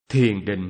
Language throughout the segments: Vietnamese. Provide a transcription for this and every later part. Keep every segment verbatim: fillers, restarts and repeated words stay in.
Thiền định.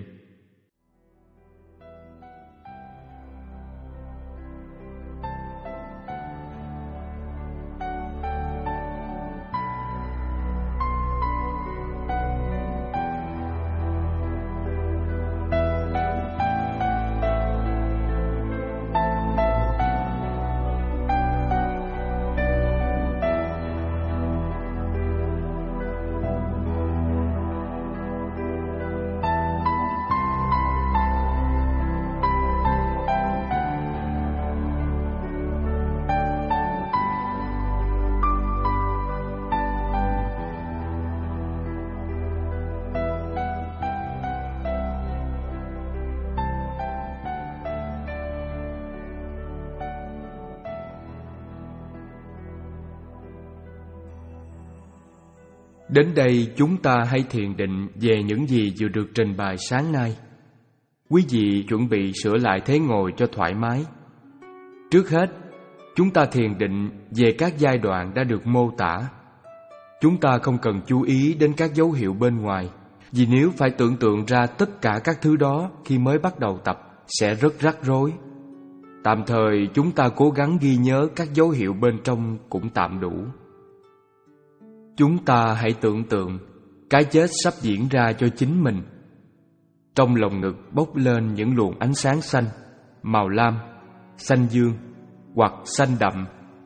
Đến đây chúng ta hãy thiền định về những gì vừa được trình bày sáng nay. Quý vị chuẩn bị sửa lại thế ngồi cho thoải mái. Trước hết, chúng ta thiền định về các giai đoạn đã được mô tả. Chúng ta không cần chú ý đến các dấu hiệu bên ngoài, vì nếu phải tưởng tượng ra tất cả các thứ đó khi mới bắt đầu tập sẽ rất rắc rối. Tạm thời chúng ta cố gắng ghi nhớ các dấu hiệu bên trong cũng tạm đủ. Chúng ta hãy tưởng tượng cái chết sắp diễn ra cho chính mình. Trong lồng ngực bốc lên những luồng ánh sáng xanh, màu lam, xanh dương hoặc xanh đậm.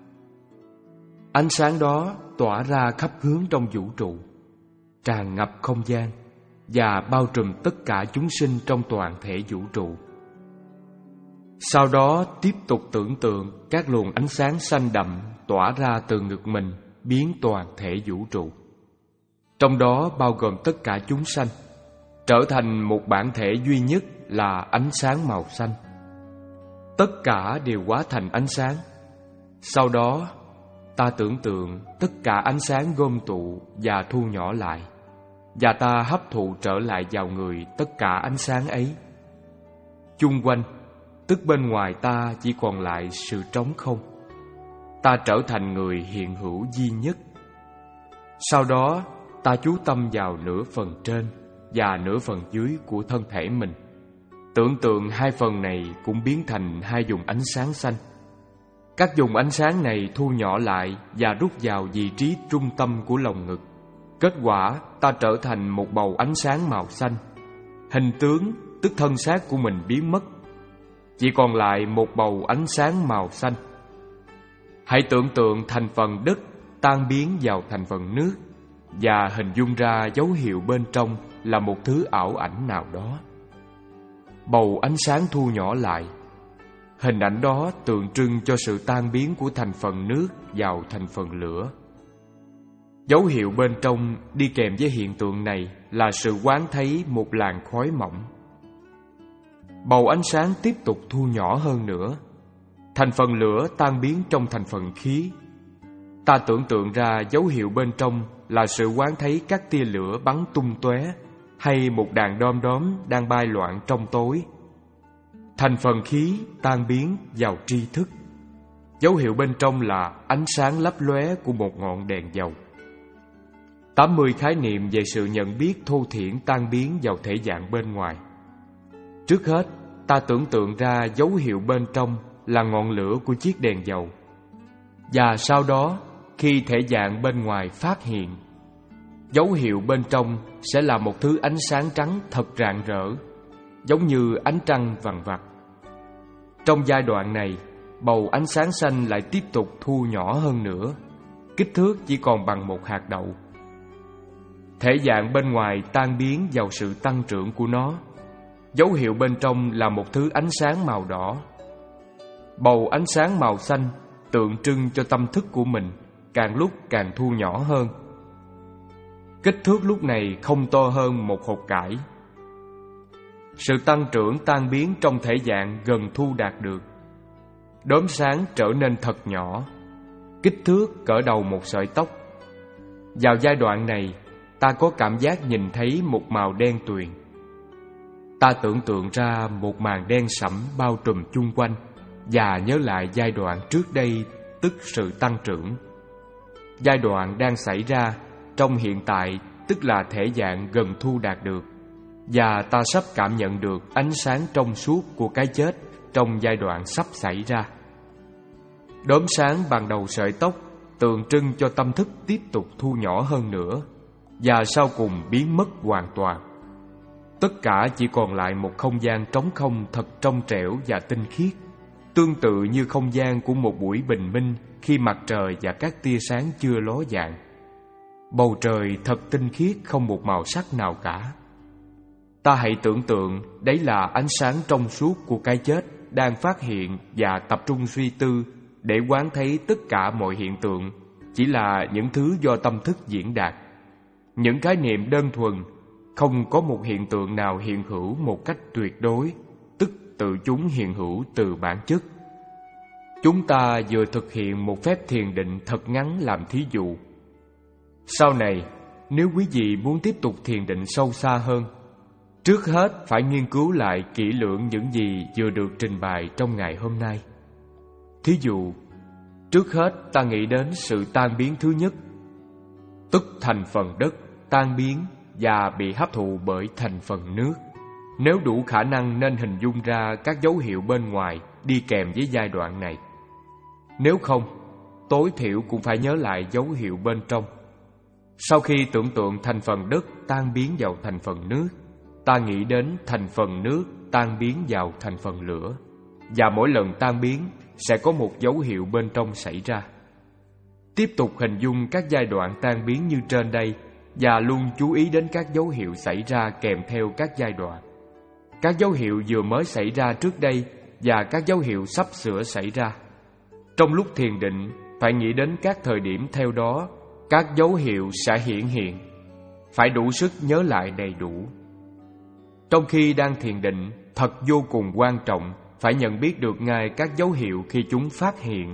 Ánh sáng đó tỏa ra khắp hướng trong vũ trụ, tràn ngập không gian và bao trùm tất cả chúng sinh trong toàn thể vũ trụ. Sau đó tiếp tục tưởng tượng các luồng ánh sáng xanh đậm tỏa ra từ ngực mình, biến toàn thể vũ trụ, trong đó bao gồm tất cả chúng sanh, trở thành một bản thể duy nhất là ánh sáng màu xanh. Tất cả đều hóa thành ánh sáng. Sau đó ta tưởng tượng tất cả ánh sáng gom tụ và thu nhỏ lại, và ta hấp thụ trở lại vào người tất cả ánh sáng ấy. Chung quanh, tức bên ngoài ta chỉ còn lại sự trống không. Ta trở thành người hiện hữu duy nhất. Sau đó ta chú tâm vào nửa phần trên và nửa phần dưới của thân thể mình. Tưởng tượng hai phần này cũng biến thành hai vùng ánh sáng xanh. Các vùng ánh sáng này thu nhỏ lại và rút vào vị trí trung tâm của lồng ngực. Kết quả ta trở thành một bầu ánh sáng màu xanh. Hình tướng, tức thân xác của mình biến mất, chỉ còn lại một bầu ánh sáng màu xanh. Hãy tưởng tượng thành phần đất tan biến vào thành phần nước, và hình dung ra dấu hiệu bên trong là một thứ ảo ảnh nào đó. Bầu ánh sáng thu nhỏ lại. Hình ảnh đó tượng trưng cho sự tan biến của thành phần nước vào thành phần lửa. Dấu hiệu bên trong đi kèm với hiện tượng này là sự quán thấy một làn khói mỏng. Bầu ánh sáng tiếp tục thu nhỏ hơn nữa. Thành phần lửa tan biến trong thành phần khí. Ta tưởng tượng ra dấu hiệu bên trong là sự quán thấy các tia lửa bắn tung tóe, hay một đàn đom đóm đang bay loạn trong tối. Thành phần khí tan biến vào tri thức. Dấu hiệu bên trong là ánh sáng lấp lóe của một ngọn đèn dầu. tám mươi khái niệm về sự nhận biết thô thiển tan biến vào thể dạng bên ngoài. Trước hết, ta tưởng tượng ra dấu hiệu bên trong là ngọn lửa của chiếc đèn dầu. Và sau đó, khi thể dạng bên ngoài phát hiện, dấu hiệu bên trong sẽ là một thứ ánh sáng trắng thật rạng rỡ, giống như ánh trăng vằn vặt. Trong giai đoạn này, bầu ánh sáng xanh lại tiếp tục thu nhỏ hơn nữa, kích thước chỉ còn bằng một hạt đậu. Thể dạng bên ngoài tan biến vào sự tăng trưởng của nó. Dấu hiệu bên trong là một thứ ánh sáng màu đỏ. Bầu ánh sáng màu xanh tượng trưng cho tâm thức của mình càng lúc càng thu nhỏ hơn. Kích thước lúc này không to hơn một hột cải. Sự tăng trưởng tan biến trong thể dạng gần thu đạt được. Đốm sáng trở nên thật nhỏ, kích thước cỡ đầu một sợi tóc. Vào giai đoạn này, ta có cảm giác nhìn thấy một màu đen tuyền. Ta tưởng tượng ra một màn đen sẫm bao trùm chung quanh, và nhớ lại giai đoạn trước đây, tức sự tăng trưởng. Giai đoạn đang xảy ra trong hiện tại, tức là thể dạng gần thu đạt được. và ta sắp cảm nhận được ánh sáng trong suốt của cái chết trong giai đoạn sắp xảy ra. Đốm sáng bằng đầu sợi tóc tượng trưng cho tâm thức tiếp tục thu nhỏ hơn nữa và sau cùng biến mất hoàn toàn. Tất cả chỉ còn lại một không gian trống không thật trong trẻo và tinh khiết, tương tự như không gian của một buổi bình minh khi mặt trời và các tia sáng chưa ló dạng. Bầu trời thật tinh khiết, không một màu sắc nào cả. Ta hãy tưởng tượng đấy là ánh sáng trong suốt của cái chết đang phát hiện và tập trung suy tư để quán thấy tất cả mọi hiện tượng chỉ là những thứ do tâm thức diễn đạt. Những khái niệm đơn thuần, không có một hiện tượng nào hiện hữu một cách tuyệt đối, tức tự chúng hiện hữu từ bản chất. Chúng ta vừa thực hiện một phép thiền định thật ngắn làm thí dụ. Sau này, nếu quý vị muốn tiếp tục thiền định sâu xa hơn, trước hết phải nghiên cứu lại kỹ lưỡng những gì vừa được trình bày trong ngày hôm nay. Thí dụ, trước hết ta nghĩ đến sự tan biến thứ nhất, tức thành phần đất tan biến và bị hấp thụ bởi thành phần nước. Nếu đủ khả năng nên hình dung ra các dấu hiệu bên ngoài đi kèm với giai đoạn này. Nếu không, tối thiểu cũng phải nhớ lại dấu hiệu bên trong. Sau khi tưởng tượng thành phần đất tan biến vào thành phần nước, ta nghĩ đến thành phần nước tan biến vào thành phần lửa, và mỗi lần tan biến sẽ có một dấu hiệu bên trong xảy ra. Tiếp tục hình dung các giai đoạn tan biến như trên đây và luôn chú ý đến các dấu hiệu xảy ra kèm theo các giai đoạn. Các dấu hiệu vừa mới xảy ra trước đây và các dấu hiệu sắp sửa xảy ra. Trong lúc thiền định, phải nghĩ đến các thời điểm theo đó, các dấu hiệu sẽ hiển hiện. Phải đủ sức nhớ lại đầy đủ. Trong khi đang thiền định, thật vô cùng quan trọng phải nhận biết được ngay các dấu hiệu khi chúng phát hiện.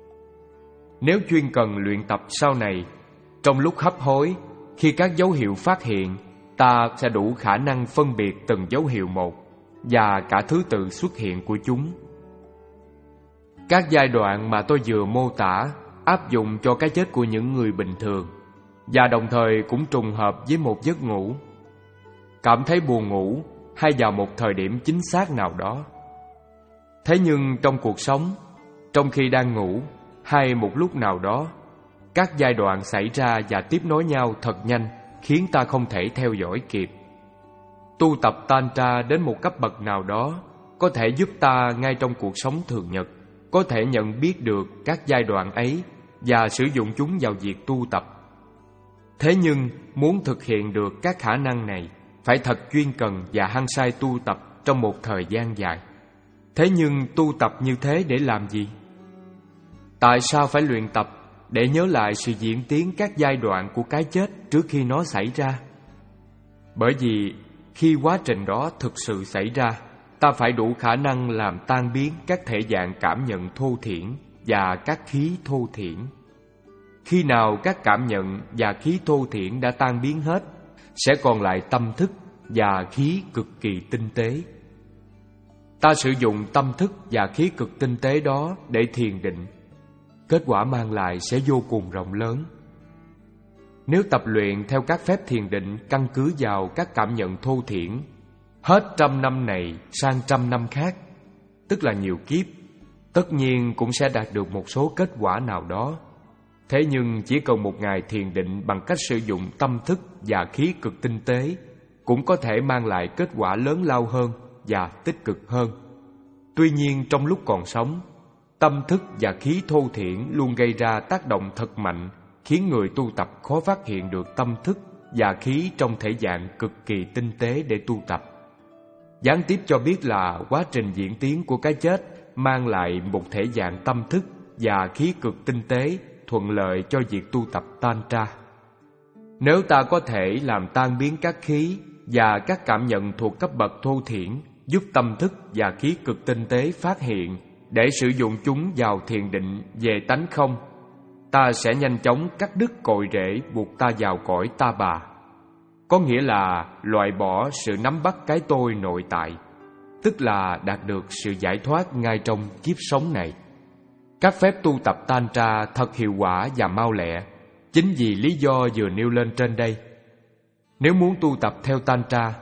Nếu chuyên cần luyện tập sau này, trong lúc hấp hối, khi các dấu hiệu phát hiện, ta sẽ đủ khả năng phân biệt từng dấu hiệu một và cả thứ tự xuất hiện của chúng. Các giai đoạn mà tôi vừa mô tả áp dụng cho cái chết của những người bình thường và đồng thời cũng trùng hợp với một giấc ngủ. Cảm thấy buồn ngủ hay vào một thời điểm chính xác nào đó. Thế nhưng trong cuộc sống, trong khi đang ngủ hay một lúc nào đó, các giai đoạn xảy ra và tiếp nối nhau thật nhanh khiến ta không thể theo dõi kịp. Tu tập Tantra đến một cấp bậc nào đó có thể giúp ta ngay trong cuộc sống thường nhật có thể nhận biết được các giai đoạn ấy và sử dụng chúng vào việc tu tập. Thế nhưng muốn thực hiện được các khả năng này phải thật chuyên cần và hăng say tu tập trong một thời gian dài. Thế nhưng tu tập như thế để làm gì? Tại sao phải luyện tập? Để nhớ lại sự diễn tiến các giai đoạn của cái chết trước khi nó xảy ra. Bởi vì khi quá trình đó thực sự xảy ra, ta phải đủ khả năng làm tan biến các thể dạng cảm nhận thô thiển và các khí thô thiển. Khi nào các cảm nhận và khí thô thiển đã tan biến hết, sẽ còn lại tâm thức và khí cực kỳ tinh tế. Ta sử dụng tâm thức và khí cực tinh tế đó để thiền định. Kết quả mang lại sẽ vô cùng rộng lớn. Nếu tập luyện theo các phép thiền định căn cứ vào các cảm nhận thô thiển, hết trăm năm này sang trăm năm khác, tức là nhiều kiếp, tất nhiên cũng sẽ đạt được một số kết quả nào đó. Thế nhưng chỉ cần một ngày thiền định bằng cách sử dụng tâm thức và khí cực tinh tế cũng có thể mang lại kết quả lớn lao hơn và tích cực hơn. Tuy nhiên trong lúc còn sống, tâm thức và khí thô thiển luôn gây ra tác động thật mạnh, khiến người tu tập khó phát hiện được tâm thức và khí trong thể dạng cực kỳ tinh tế để tu tập. Gián tiếp cho biết là quá trình diễn tiến của cái chết mang lại một thể dạng tâm thức và khí cực tinh tế thuận lợi cho việc tu tập Tantra. Nếu ta có thể làm tan biến các khí và các cảm nhận thuộc cấp bậc thô thiển, giúp tâm thức và khí cực tinh tế phát hiện để sử dụng chúng vào thiền định về tánh không, ta sẽ nhanh chóng cắt đứt cội rễ buộc ta vào cõi ta bà. Có nghĩa là loại bỏ sự nắm bắt cái tôi nội tại, tức là đạt được sự giải thoát ngay trong kiếp sống này. Các phép tu tập Tantra thật hiệu quả và mau lẹ, chính vì lý do vừa nêu lên trên đây. Nếu muốn tu tập theo Tantra, trước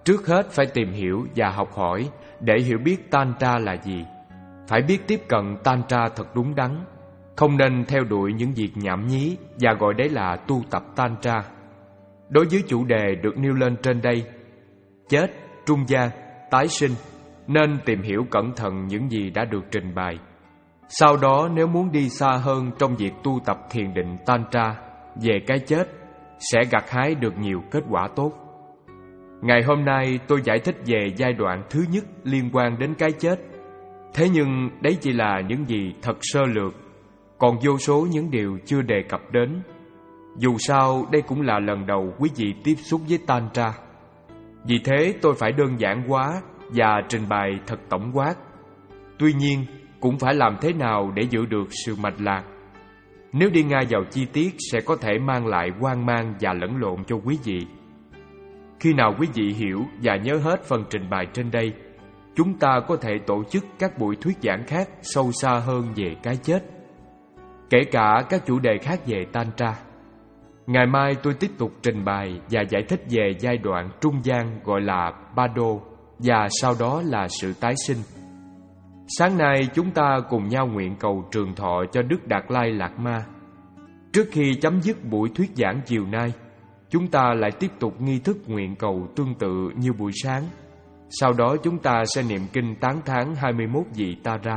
trước hết phải tìm hiểu và học hỏi để hiểu biết Tantra là gì. Phải biết tiếp cận Tantra thật đúng đắn, không nên theo đuổi những việc nhảm nhí và gọi đấy là tu tập Tantra. Đối với chủ đề được nêu lên trên đây, chết, trung gian, tái sinh, nên tìm hiểu cẩn thận những gì đã được trình bày. Sau đó nếu muốn đi xa hơn trong việc tu tập thiền định Tantra về cái chết, sẽ gặt hái được nhiều kết quả tốt. Ngày hôm nay tôi giải thích về giai đoạn thứ nhất liên quan đến cái chết. Thế nhưng đấy chỉ là những gì thật sơ lược, còn vô số những điều chưa đề cập đến. Dù sao đây cũng là lần đầu quý vị tiếp xúc với Tantra. Vì thế tôi phải đơn giản hóa và trình bày thật tổng quát. Tuy nhiên cũng phải làm thế nào để giữ được sự mạch lạc. Nếu đi ngay vào chi tiết sẽ có thể mang lại hoang mang và lẫn lộn cho quý vị. Khi nào quý vị hiểu và nhớ hết phần trình bày trên đây, chúng ta có thể tổ chức các buổi thuyết giảng khác sâu xa hơn về cái chết, kể cả các chủ đề khác về Tantra. Ngày mai tôi tiếp tục trình bày và giải thích về giai đoạn trung gian gọi là Bado, và sau đó là sự tái sinh. Sáng nay chúng ta cùng nhau nguyện cầu trường thọ cho Đức Đạt Lai Lạt Ma. Trước khi chấm dứt buổi thuyết giảng chiều nay, chúng ta lại tiếp tục nghi thức nguyện cầu tương tự như buổi sáng. Sau đó chúng ta sẽ niệm kinh tán thán hai mươi mốt vị Tara.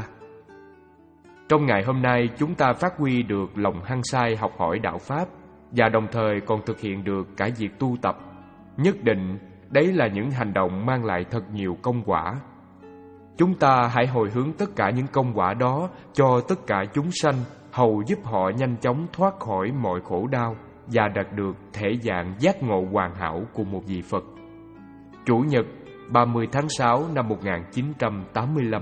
Trong ngày hôm nay chúng ta phát huy được lòng hăng say học hỏi đạo Pháp, và đồng thời còn thực hiện được cả việc tu tập. Nhất định đấy là những hành động mang lại thật nhiều công quả. Chúng ta hãy hồi hướng tất cả những công quả đó cho tất cả chúng sanh, hầu giúp họ nhanh chóng thoát khỏi mọi khổ đau và đạt được thể dạng giác ngộ hoàn hảo của một vị Phật. Chủ nhật ba mươi tháng sáu năm một nghìn chín trăm tám mươi lăm.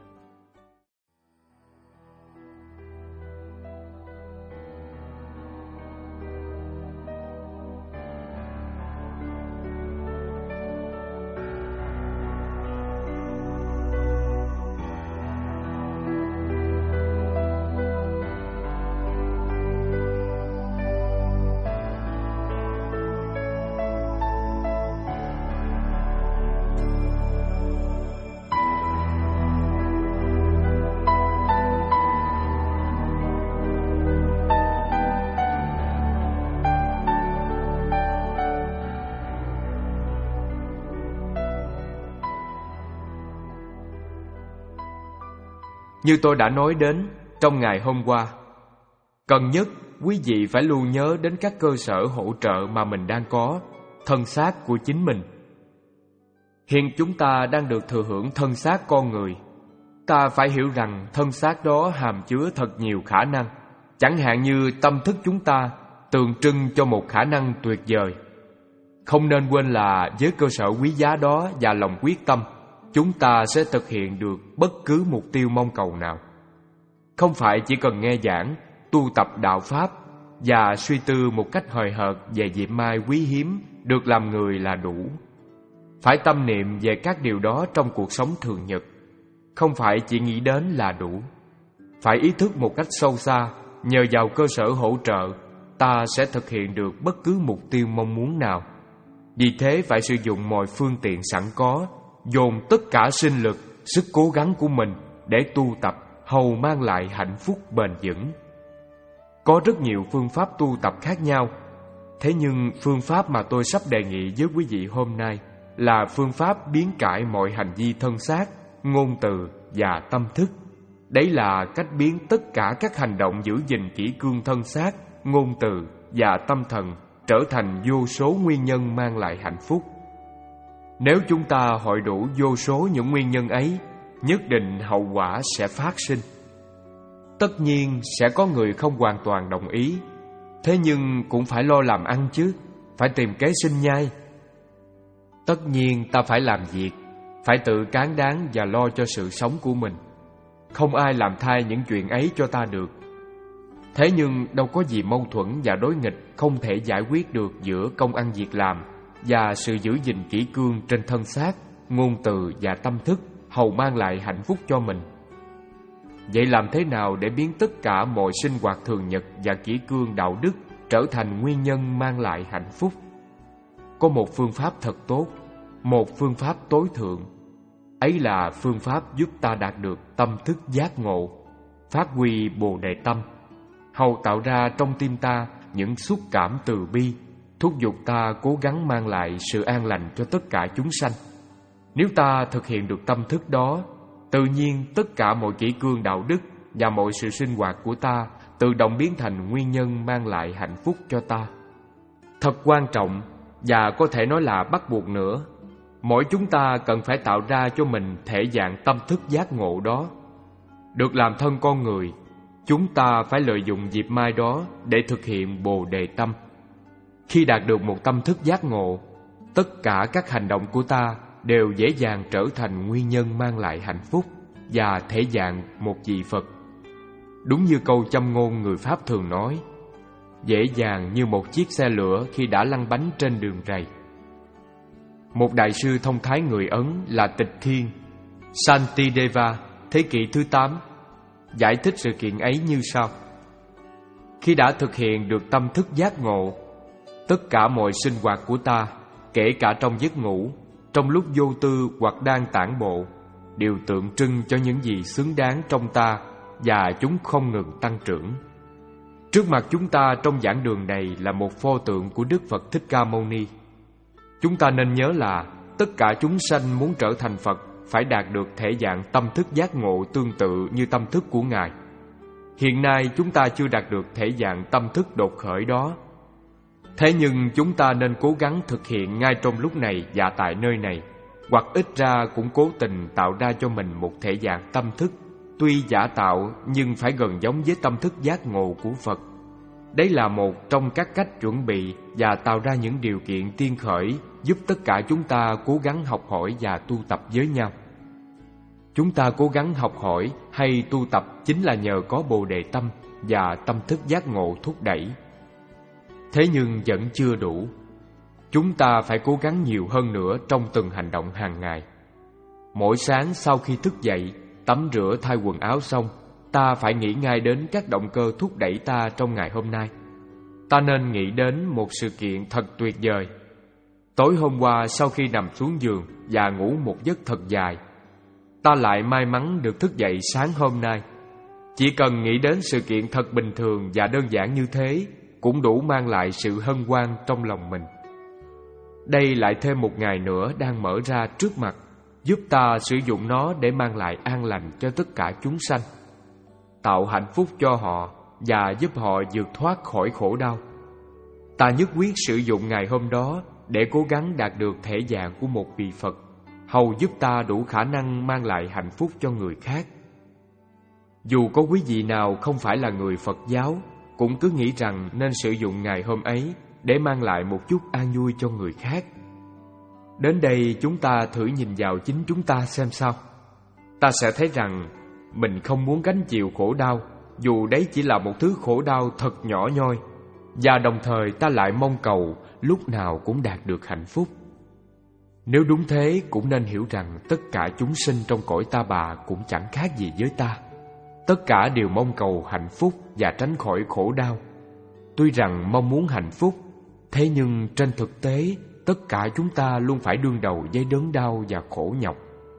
Như tôi đã nói đến trong ngày hôm qua, cần nhất quý vị phải luôn nhớ đến các cơ sở hỗ trợ mà mình đang có, thân xác của chính mình. Hiện chúng ta đang được thừa hưởng thân xác con người. Ta phải hiểu rằng thân xác đó hàm chứa thật nhiều khả năng. Chẳng hạn như tâm thức chúng ta tượng trưng cho một khả năng tuyệt vời. Không nên quên là với cơ sở quý giá đó và lòng quyết tâm, chúng ta sẽ thực hiện được bất cứ mục tiêu mong cầu nào. Không phải chỉ cần nghe giảng, tu tập đạo Pháp và suy tư một cách hời hợt về dịp mai quý hiếm được làm người là đủ. Phải tâm niệm về các điều đó trong cuộc sống thường nhật. Không phải chỉ nghĩ đến là đủ. Phải ý thức một cách sâu xa, nhờ vào cơ sở hỗ trợ, ta sẽ thực hiện được bất cứ mục tiêu mong muốn nào. Vì thế phải sử dụng mọi phương tiện sẵn có, dồn tất cả sinh lực, sức cố gắng của mình để tu tập hầu mang lại hạnh phúc bền vững. Có rất nhiều phương pháp tu tập khác nhau. Thế nhưng phương pháp mà tôi sắp đề nghị với quý vị hôm nay là phương pháp biến cải mọi hành vi thân xác, ngôn từ và tâm thức. Đấy là cách biến tất cả các hành động giữ gìn kỷ cương thân xác, ngôn từ và tâm thần trở thành vô số nguyên nhân mang lại hạnh phúc. Nếu chúng ta hội đủ vô số những nguyên nhân ấy, nhất định hậu quả sẽ phát sinh. Tất nhiên sẽ có người không hoàn toàn đồng ý. Thế nhưng cũng phải lo làm ăn chứ, phải tìm kế sinh nhai. Tất nhiên ta phải làm việc, phải tự cán đáng và lo cho sự sống của mình. Không ai làm thay những chuyện ấy cho ta được. Thế nhưng đâu có gì mâu thuẫn và đối nghịch không thể giải quyết được giữa công ăn việc làm và sự giữ gìn kỷ cương trên thân xác, ngôn từ và tâm thức hầu mang lại hạnh phúc cho mình. Vậy làm thế nào để biến tất cả mọi sinh hoạt thường nhật và kỷ cương đạo đức trở thành nguyên nhân mang lại hạnh phúc? Có một phương pháp thật tốt, một phương pháp tối thượng. Ấy là phương pháp giúp ta đạt được tâm thức giác ngộ, phát huy Bồ Đề tâm, hầu tạo ra trong tim ta những xúc cảm từ bi, thúc giục ta cố gắng mang lại sự an lành cho tất cả chúng sanh. Nếu ta thực hiện được tâm thức đó, tự nhiên tất cả mọi kỷ cương đạo đức và mọi sự sinh hoạt của ta tự động biến thành nguyên nhân mang lại hạnh phúc cho ta. Thật quan trọng và có thể nói là bắt buộc nữa, mỗi chúng ta cần phải tạo ra cho mình thể dạng tâm thức giác ngộ đó. Được làm thân con người, chúng ta phải lợi dụng dịp mai đó để thực hiện Bồ Đề tâm. Khi đạt được một tâm thức giác ngộ, tất cả các hành động của ta đều dễ dàng trở thành nguyên nhân mang lại hạnh phúc và thể dạng một vị Phật. Đúng như câu châm ngôn người Pháp thường nói, dễ dàng như một chiếc xe lửa khi đã lăn bánh trên đường rầy. Một đại sư thông thái người Ấn là Tịch Thiên Shantideva thế kỷ thứ tám giải thích sự kiện ấy như sau: khi đã thực hiện được tâm thức giác ngộ, tất cả mọi sinh hoạt của ta, kể cả trong giấc ngủ, trong lúc vô tư hoặc đang tản bộ, đều tượng trưng cho những gì xứng đáng trong ta, và chúng không ngừng tăng trưởng. Trước mặt chúng ta trong giảng đường này là một pho tượng của Đức Phật Thích Ca Mâu Ni. Chúng ta nên nhớ là tất cả chúng sanh muốn trở thành Phật phải đạt được thể dạng tâm thức giác ngộ tương tự như tâm thức của Ngài. Hiện nay chúng ta chưa đạt được thể dạng tâm thức đột khởi đó. Thế nhưng chúng ta nên cố gắng thực hiện ngay trong lúc này và tại nơi này, hoặc ít ra cũng cố tình tạo ra cho mình một thể dạng tâm thức, tuy giả tạo nhưng phải gần giống với tâm thức giác ngộ của Phật. Đấy là một trong các cách chuẩn bị và tạo ra những điều kiện tiên khởi giúp tất cả chúng ta cố gắng học hỏi và tu tập với nhau. Chúng ta cố gắng học hỏi hay tu tập chính là nhờ có Bồ Đề tâm và tâm thức giác ngộ thúc đẩy. Thế nhưng vẫn chưa đủ. Chúng ta phải cố gắng nhiều hơn nữa trong từng hành động hàng ngày. Mỗi sáng sau khi thức dậy, tắm rửa thay quần áo xong, ta phải nghĩ ngay đến các động cơ thúc đẩy ta trong ngày hôm nay. Ta nên nghĩ đến một sự kiện thật tuyệt vời. Tối hôm qua sau khi nằm xuống giường và ngủ một giấc thật dài, ta lại may mắn được thức dậy sáng hôm nay. Chỉ cần nghĩ đến sự kiện thật bình thường và đơn giản như thế cũng đủ mang lại sự hân hoan trong lòng mình. Đây lại thêm một ngày nữa đang mở ra trước mặt, giúp ta sử dụng nó để mang lại an lành cho tất cả chúng sanh, tạo hạnh phúc cho họ và giúp họ vượt thoát khỏi khổ đau. Ta nhất quyết sử dụng ngày hôm đó để cố gắng đạt được thể dạng của một vị Phật, hầu giúp ta đủ khả năng mang lại hạnh phúc cho người khác. Dù có quý vị nào không phải là người Phật giáo, cũng cứ nghĩ rằng nên sử dụng ngày hôm ấy để mang lại một chút an vui cho người khác. Đến đây chúng ta thử nhìn vào chính chúng ta xem sao. Ta sẽ thấy rằng mình không muốn gánh chịu khổ đau, dù đấy chỉ là một thứ khổ đau thật nhỏ nhoi, và đồng thời ta lại mong cầu lúc nào cũng đạt được hạnh phúc. Nếu đúng thế, cũng nên hiểu rằng tất cả chúng sinh trong cõi ta bà cũng chẳng khác gì với ta. Tất cả đều mong cầu hạnh phúc và tránh khỏi khổ đau. Tuy rằng mong muốn hạnh phúc, thế nhưng trên thực tế tất cả chúng ta luôn phải đương đầu với đớn đau và khổ nhọc.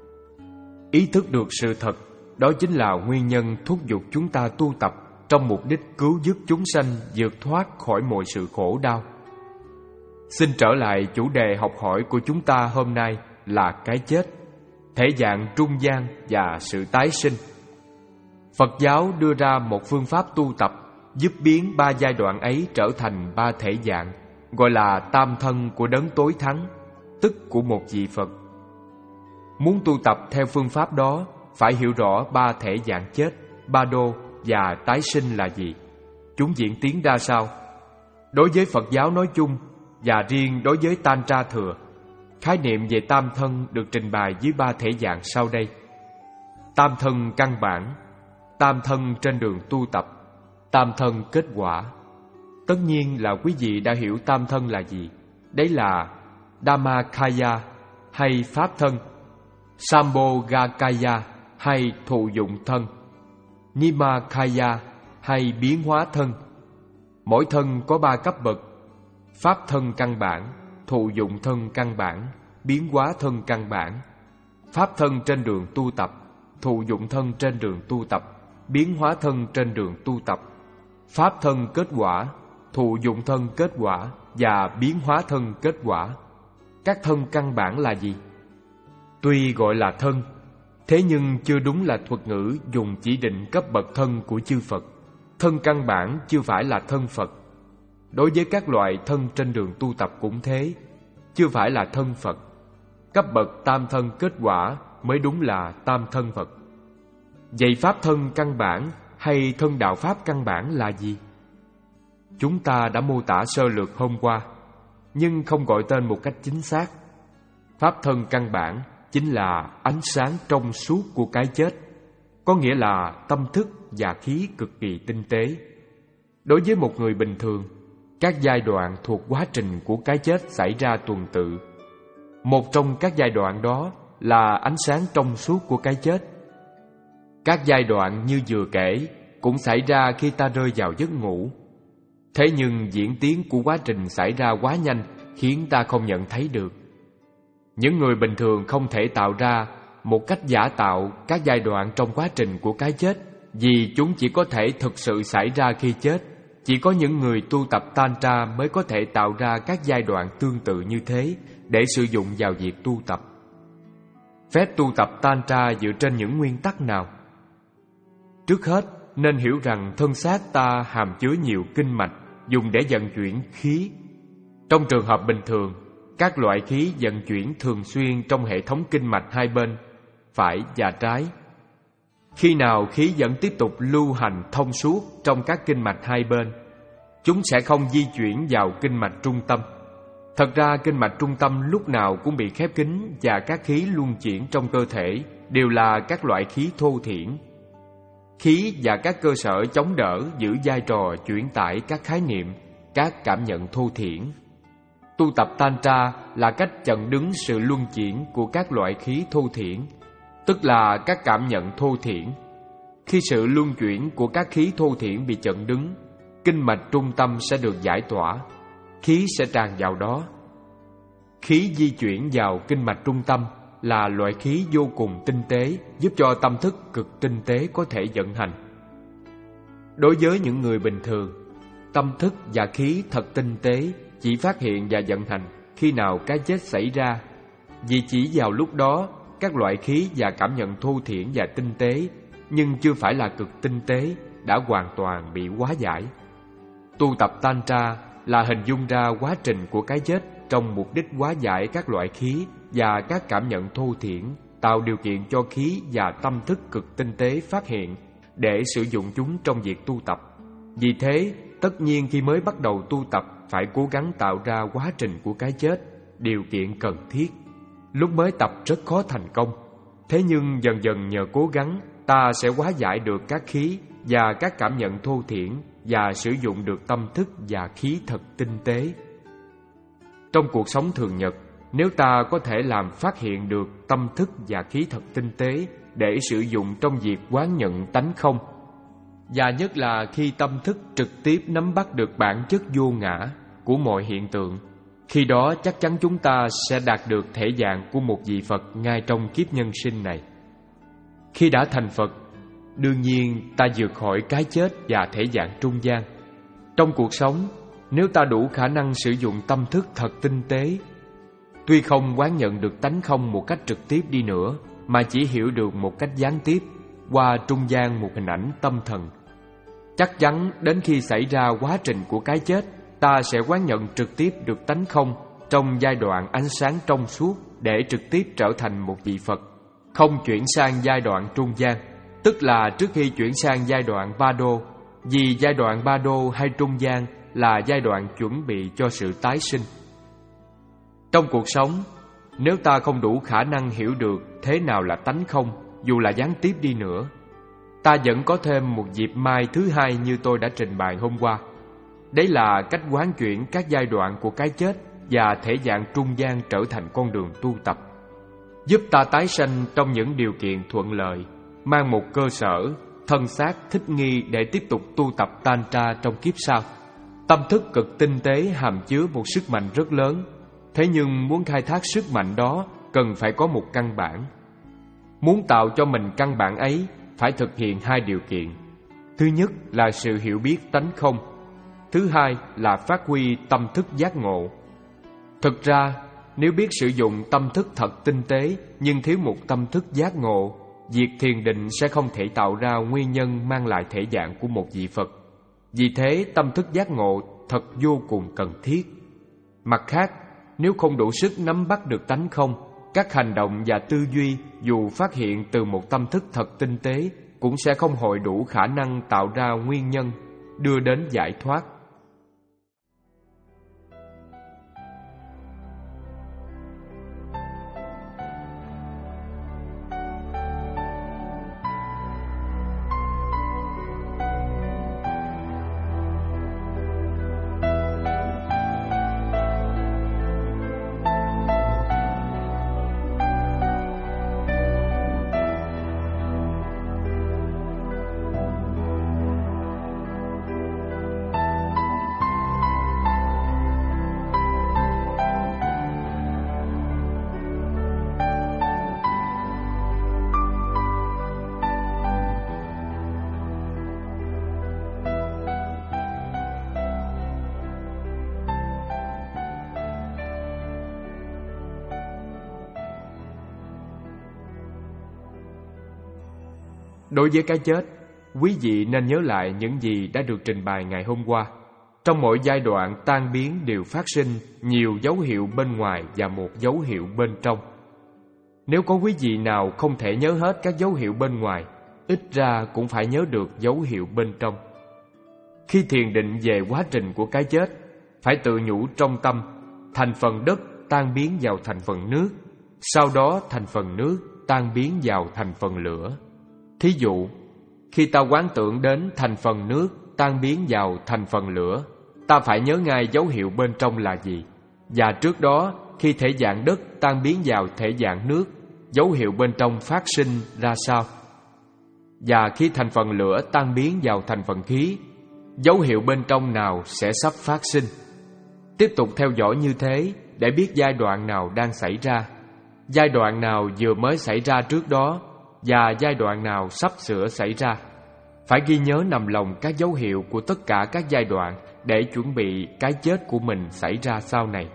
Ý thức được sự thật, đó chính là nguyên nhân thúc giục chúng ta tu tập trong mục đích cứu giúp chúng sanh vượt thoát khỏi mọi sự khổ đau. Xin trở lại chủ đề học hỏi của chúng ta hôm nay là cái chết, thể dạng trung gian và sự tái sinh. Phật giáo đưa ra một phương pháp tu tập giúp biến ba giai đoạn ấy trở thành ba thể dạng, gọi là tam thân của đấng tối thắng, tức của một vị Phật. Muốn tu tập theo phương pháp đó, phải hiểu rõ ba thể dạng chết, ba đô và tái sinh là gì, chúng diễn tiến ra sao. Đối với Phật giáo nói chung và riêng đối với Tantra thừa, khái niệm về tam thân được trình bày dưới ba thể dạng sau đây: tam thân căn bản, tam thân trên đường tu tập, tam thân kết quả. Tất nhiên là quý vị đã hiểu tam thân là gì. Đấy là Dhammakaya hay pháp thân, Sambhogakaya hay thụ dụng thân, Nimakaya hay biến hóa thân. Mỗi thân có ba cấp bậc: pháp thân căn bản, thụ dụng thân căn bản biến hóa thân căn bản. Pháp thân trên đường tu tập, thụ dụng thân trên đường tu tập, biến hóa thân trên đường tu tập. Pháp thân kết quả, thụ dụng thân kết quả và biến hóa thân kết quả. Các thân căn bản là gì? Tuy gọi là thân, thế nhưng chưa đúng là thuật ngữ dùng chỉ định cấp bậc thân của chư Phật. Thân căn bản chưa phải là thân Phật. Đối với các loại thân trên đường tu tập cũng thế, chưa phải là thân Phật. Cấp bậc tam thân kết quả mới đúng là tam thân Phật. Vậy pháp thân căn bản hay thân đạo pháp căn bản là gì? Chúng ta đã mô tả sơ lược hôm qua, nhưng không gọi tên một cách chính xác. Pháp thân căn bản chính là ánh sáng trong suốt của cái chết, có nghĩa là tâm thức và khí cực kỳ tinh tế. Đối với một người bình thường, các giai đoạn thuộc quá trình của cái chết xảy ra tuần tự. Một trong các giai đoạn đó là ánh sáng trong suốt của cái chết. Các giai đoạn như vừa kể cũng xảy ra khi ta rơi vào giấc ngủ. Thế nhưng diễn tiến của quá trình xảy ra quá nhanh khiến ta không nhận thấy được. Những người bình thường không thể tạo ra một cách giả tạo các giai đoạn trong quá trình của cái chết, vì chúng chỉ có thể thực sự xảy ra khi chết. Chỉ có những người tu tập Tantra mới có thể tạo ra các giai đoạn tương tự như thế để sử dụng vào việc tu tập. Phép tu tập Tantra dựa trên những nguyên tắc nào? Trước hết, nên hiểu rằng thân xác ta hàm chứa nhiều kinh mạch dùng để vận chuyển khí. Trong trường hợp bình thường, các loại khí vận chuyển thường xuyên trong hệ thống kinh mạch hai bên, phải và trái. Khi nào khí vẫn tiếp tục lưu hành thông suốt trong các kinh mạch hai bên, chúng sẽ không di chuyển vào kinh mạch trung tâm. Thật ra kinh mạch trung tâm lúc nào cũng bị khép kín và các khí luân chuyển trong cơ thể đều là các loại khí thô thiển. Khí và các cơ sở chống đỡ giữ vai trò chuyển tải các khái niệm, các cảm nhận thô thiển. Tu tập Tantra là cách chặn đứng sự luân chuyển của các loại khí thô thiển, tức là các cảm nhận thô thiển. Khi sự luân chuyển của các khí thô thiển bị chặn đứng, kinh mạch trung tâm sẽ được giải tỏa, khí sẽ tràn vào đó. Khí di chuyển vào kinh mạch trung tâm là loại khí vô cùng tinh tế, giúp cho tâm thức cực tinh tế có thể vận hành. Đối với những người bình thường, tâm thức và khí thật tinh tế chỉ phát hiện và vận hành khi nào cái chết xảy ra, vì chỉ vào lúc đó các loại khí và cảm nhận thô thiển và tinh tế, nhưng chưa phải là cực tinh tế, đã hoàn toàn bị hóa giải. Tu tập Tantra là hình dung ra quá trình của cái chết trong mục đích hóa giải các loại khí và các cảm nhận thô thiển, tạo điều kiện cho khí và tâm thức cực tinh tế phát hiện để sử dụng chúng trong việc tu tập. Vì thế, tất nhiên khi mới bắt đầu tu tập phải cố gắng tạo ra quá trình của cái chết, điều kiện cần thiết. Lúc mới tập rất khó thành công, thế nhưng dần dần nhờ cố gắng, ta sẽ hóa giải được các khí và các cảm nhận thô thiển và sử dụng được tâm thức và khí thật tinh tế. Trong cuộc sống thường nhật, nếu ta có thể làm phát hiện được tâm thức và khí thật tinh tế để sử dụng trong việc quán nhận tánh không, và nhất là khi tâm thức trực tiếp nắm bắt được bản chất vô ngã của mọi hiện tượng, khi đó chắc chắn chúng ta sẽ đạt được thể dạng của một vị Phật ngay trong kiếp nhân sinh này. Khi đã thành Phật, đương nhiên ta vượt khỏi cái chết và thể dạng trung gian. Trong cuộc sống, nếu ta đủ khả năng sử dụng tâm thức thật tinh tế, tuy không quán nhận được tánh không một cách trực tiếp đi nữa, mà chỉ hiểu được một cách gián tiếp qua trung gian một hình ảnh tâm thần, chắc chắn đến khi xảy ra quá trình của cái chết, ta sẽ quán nhận trực tiếp được tánh không trong giai đoạn ánh sáng trong suốt để trực tiếp trở thành một vị Phật, không chuyển sang giai đoạn trung gian, tức là trước khi chuyển sang giai đoạn ba đô, vì giai đoạn ba đô hay trung gian là giai đoạn chuẩn bị cho sự tái sinh. Trong cuộc sống, nếu ta không đủ khả năng hiểu được thế nào là tánh không, dù là gián tiếp đi nữa, ta vẫn có thêm một dịp mai thứ hai như tôi đã trình bày hôm qua. Đấy là cách quán chuyển các giai đoạn của cái chết và thể dạng trung gian trở thành con đường tu tập, giúp ta tái sanh trong những điều kiện thuận lợi, mang một cơ sở, thân xác thích nghi để tiếp tục tu tập Tantra trong kiếp sau. Tâm thức cực tinh tế hàm chứa một sức mạnh rất lớn, Thế nhưng muốn khai thác sức mạnh đó cần phải có một căn bản. Muốn tạo cho mình căn bản ấy phải thực hiện hai điều kiện. Thứ nhất là sự hiểu biết tánh không. Thứ hai là phát huy tâm thức giác ngộ. Thực ra, nếu biết sử dụng tâm thức thật tinh tế nhưng thiếu một tâm thức giác ngộ, việc thiền định sẽ không thể tạo ra nguyên nhân mang lại thể dạng của một vị Phật. Vì thế, tâm thức giác ngộ thật vô cùng cần thiết. Mặt khác, nếu không đủ sức nắm bắt được tánh không, các hành động và tư duy dù phát hiện từ một tâm thức thật tinh tế cũng sẽ không hội đủ khả năng tạo ra nguyên nhân, đưa đến giải thoát. Đối với cái chết, quý vị nên nhớ lại những gì đã được trình bày ngày hôm qua. Trong mỗi giai đoạn tan biến đều phát sinh nhiều dấu hiệu bên ngoài và một dấu hiệu bên trong. Nếu có quý vị nào không thể nhớ hết các dấu hiệu bên ngoài, ít ra cũng phải nhớ được dấu hiệu bên trong. Khi thiền định về quá trình của cái chết, phải tự nhủ trong tâm, thành phần đất tan biến vào thành phần nước, sau đó thành phần nước tan biến vào thành phần lửa. Thí dụ, khi ta quán tưởng đến thành phần nước tan biến vào thành phần lửa, ta phải nhớ ngay dấu hiệu bên trong là gì. Và trước đó, khi thể dạng đất tan biến vào thể dạng nước, dấu hiệu bên trong phát sinh ra sao? Và khi thành phần lửa tan biến vào thành phần khí, dấu hiệu bên trong nào sẽ sắp phát sinh? Tiếp tục theo dõi như thế để biết giai đoạn nào đang xảy ra, giai đoạn nào vừa mới xảy ra trước đó, và giai đoạn nào sắp sửa xảy ra. Phải ghi nhớ nằm lòng các dấu hiệu của tất cả các giai đoạn để chuẩn bị cái chết của mình xảy ra sau này.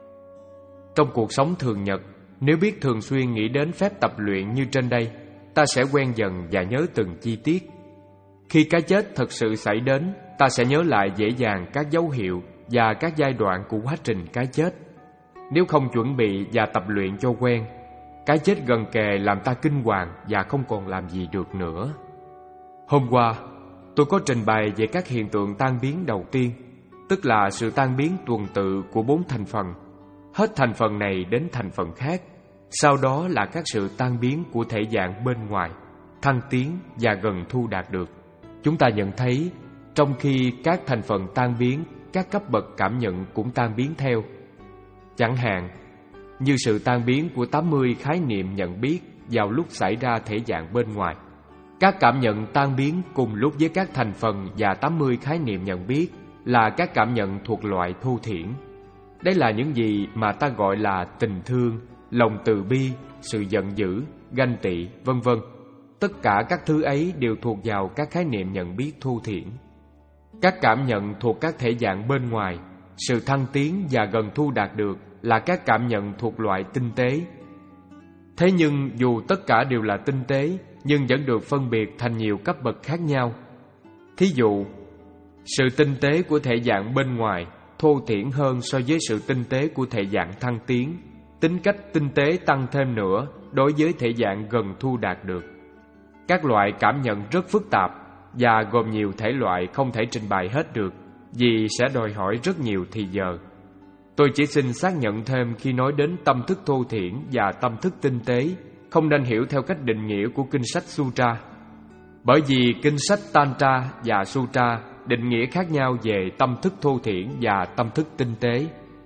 Trong cuộc sống thường nhật, nếu biết thường xuyên nghĩ đến phép tập luyện như trên đây, ta sẽ quen dần và nhớ từng chi tiết. Khi cái chết thật sự xảy đến, ta sẽ nhớ lại dễ dàng các dấu hiệu và các giai đoạn của quá trình cái chết. Nếu không chuẩn bị và tập luyện cho quen, cái chết gần kề làm ta kinh hoàng và không còn làm gì được nữa. Hôm qua, tôi có trình bày về các hiện tượng tan biến đầu tiên, tức là sự tan biến tuần tự của bốn thành phần, hết thành phần này đến thành phần khác. Sau đó là các sự tan biến của thể dạng bên ngoài, thăng tiến và gần thu đạt được. Chúng ta nhận thấy, trong khi các thành phần tan biến, các cấp bậc cảm nhận cũng tan biến theo. Chẳng hạn, như sự tan biến của tám mươi khái niệm nhận biết vào lúc xảy ra thể dạng bên ngoài. Các cảm nhận tan biến cùng lúc với các thành phần và tám mươi khái niệm nhận biết là các cảm nhận thuộc loại thô thiển. Đây là những gì mà ta gọi là tình thương, lòng từ bi, sự giận dữ, ganh tị, vân vân. Tất cả các thứ ấy đều thuộc vào các khái niệm nhận biết thô thiển. Các cảm nhận thuộc các thể dạng bên ngoài, sự thăng tiến và gần thu đạt được là các cảm nhận thuộc loại tinh tế. Thế nhưng dù tất cả đều là tinh tế, nhưng vẫn được phân biệt thành nhiều cấp bậc khác nhau. Thí dụ, sự tinh tế của thể dạng bên ngoài thô thiển hơn so với sự tinh tế của thể dạng thăng tiến. Tính cách tinh tế tăng thêm nữa đối với thể dạng gần thu đạt được. Các loại cảm nhận rất phức tạp và gồm nhiều thể loại không thể trình bày hết được vì sẽ đòi hỏi rất nhiều thì giờ. Tôi chỉ xin xác nhận thêm khi nói đến tâm thức thô thiển và tâm thức tinh tế, không nên hiểu theo cách định nghĩa của kinh sách Sutra. Bởi vì kinh sách Tantra và Sutra định nghĩa khác nhau về tâm thức thô thiển và tâm thức tinh tế.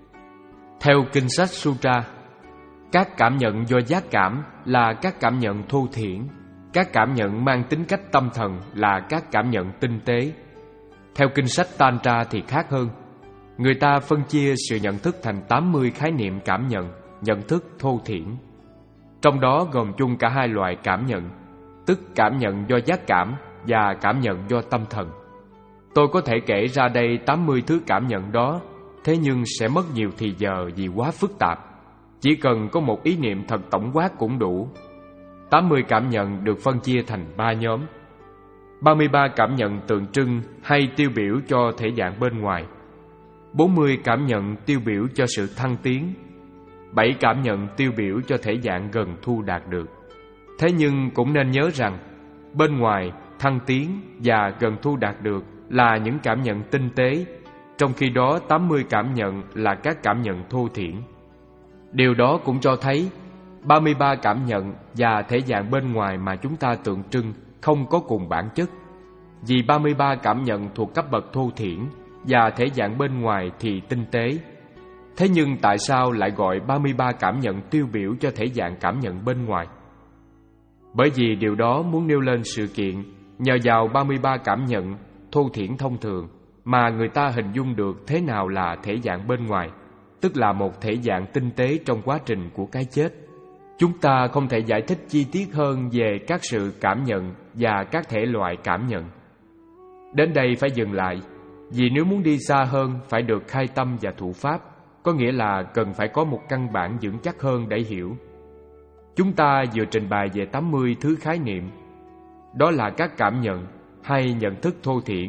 Theo kinh sách Sutra, các cảm nhận do giác cảm là các cảm nhận thô thiển, các cảm nhận mang tính cách tâm thần là các cảm nhận tinh tế. Theo kinh sách Tantra thì khác hơn. Người ta phân chia sự nhận thức thành tám mươi khái niệm cảm nhận, nhận thức thô thiển. Trong đó gồm chung cả hai loại cảm nhận, tức cảm nhận do giác cảm và cảm nhận do tâm thần. Tôi có thể kể ra đây tám mươi thứ cảm nhận đó, thế nhưng sẽ mất nhiều thì giờ vì quá phức tạp. Chỉ cần có một ý niệm thật tổng quát cũng đủ. tám mươi cảm nhận được phân chia thành ba nhóm. ba mươi ba cảm nhận tượng trưng hay tiêu biểu cho thể dạng bên ngoài. bốn mươi cảm nhận tiêu biểu cho sự thăng tiến. bảy cảm nhận tiêu biểu cho thể dạng gần thu đạt được. Thế nhưng cũng nên nhớ rằng, bên ngoài, thăng tiến và gần thu đạt được là những cảm nhận tinh tế, trong khi đó tám mươi cảm nhận là các cảm nhận thô thiển. Điều đó cũng cho thấy ba mươi ba cảm nhận và thể dạng bên ngoài mà chúng ta tượng trưng không có cùng bản chất. Vì ba mươi ba cảm nhận thuộc cấp bậc thô thiển và thể dạng bên ngoài thì tinh tế. Thế nhưng tại sao lại gọi ba mươi ba cảm nhận tiêu biểu cho thể dạng cảm nhận bên ngoài? Bởi vì điều đó muốn nêu lên sự kiện nhờ vào ba mươi ba cảm nhận thô thiển thông thường mà người ta hình dung được thế nào là thể dạng bên ngoài, tức là một thể dạng tinh tế trong quá trình của cái chết. Chúng ta không thể giải thích chi tiết hơn về các sự cảm nhận và các thể loại cảm nhận. Đến đây phải dừng lại, vì nếu muốn đi xa hơn phải được khai tâm và thụ pháp, có nghĩa là cần phải có một căn bản vững chắc hơn để hiểu. Chúng ta vừa trình bày về tám mươi thứ khái niệm. Đó là các cảm nhận hay nhận thức thô thiển.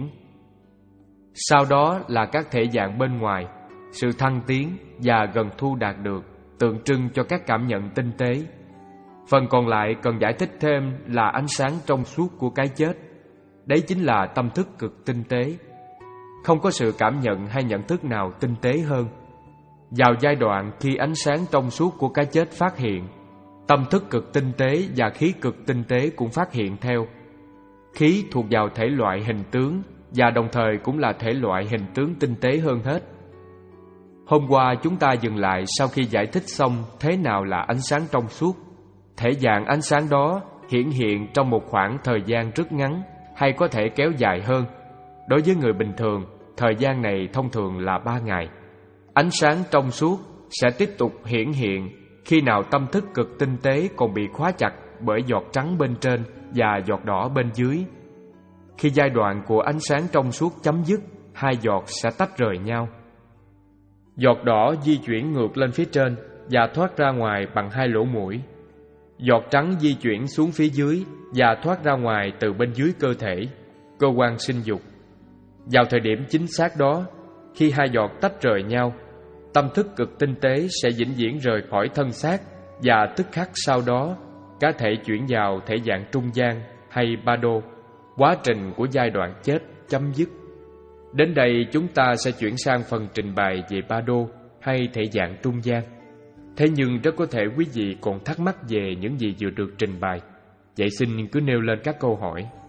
Sau đó là các thể dạng bên ngoài, sự thăng tiến và gần thu đạt được, tượng trưng cho các cảm nhận tinh tế. Phần còn lại cần giải thích thêm là ánh sáng trong suốt của cái chết. Đấy chính là tâm thức cực tinh tế. Không có sự cảm nhận hay nhận thức nào tinh tế hơn. Vào giai đoạn khi ánh sáng trong suốt của cái chết phát hiện, tâm thức cực tinh tế và khí cực tinh tế cũng phát hiện theo. Khí thuộc vào thể loại hình tướng và đồng thời cũng là thể loại hình tướng tinh tế hơn hết. Hôm qua chúng ta dừng lại sau khi giải thích xong thế nào là ánh sáng trong suốt. Thể dạng ánh sáng đó hiển hiện trong một khoảng thời gian rất ngắn hay có thể kéo dài hơn. Đối với người bình thường, thời gian này thông thường là ba ngày. Ánh sáng trong suốt sẽ tiếp tục hiển hiện khi nào tâm thức cực tinh tế còn bị khóa chặt bởi giọt trắng bên trên và giọt đỏ bên dưới. Khi giai đoạn của ánh sáng trong suốt chấm dứt, hai giọt sẽ tách rời nhau. Giọt đỏ di chuyển ngược lên phía trên và thoát ra ngoài bằng hai lỗ mũi. Giọt trắng di chuyển xuống phía dưới và thoát ra ngoài từ bên dưới cơ thể, cơ quan sinh dục. Vào thời điểm chính xác đó, khi hai giọt tách rời nhau, tâm thức cực tinh tế sẽ vĩnh viễn rời khỏi thân xác và tức khắc sau đó, cá thể chuyển vào thể dạng trung gian hay ba đô. Quá trình của giai đoạn chết chấm dứt. Đến đây chúng ta sẽ chuyển sang phần trình bày về ba đô hay thể dạng trung gian. Thế nhưng rất có thể quý vị còn thắc mắc về những gì vừa được trình bày. Vậy xin cứ nêu lên các câu hỏi.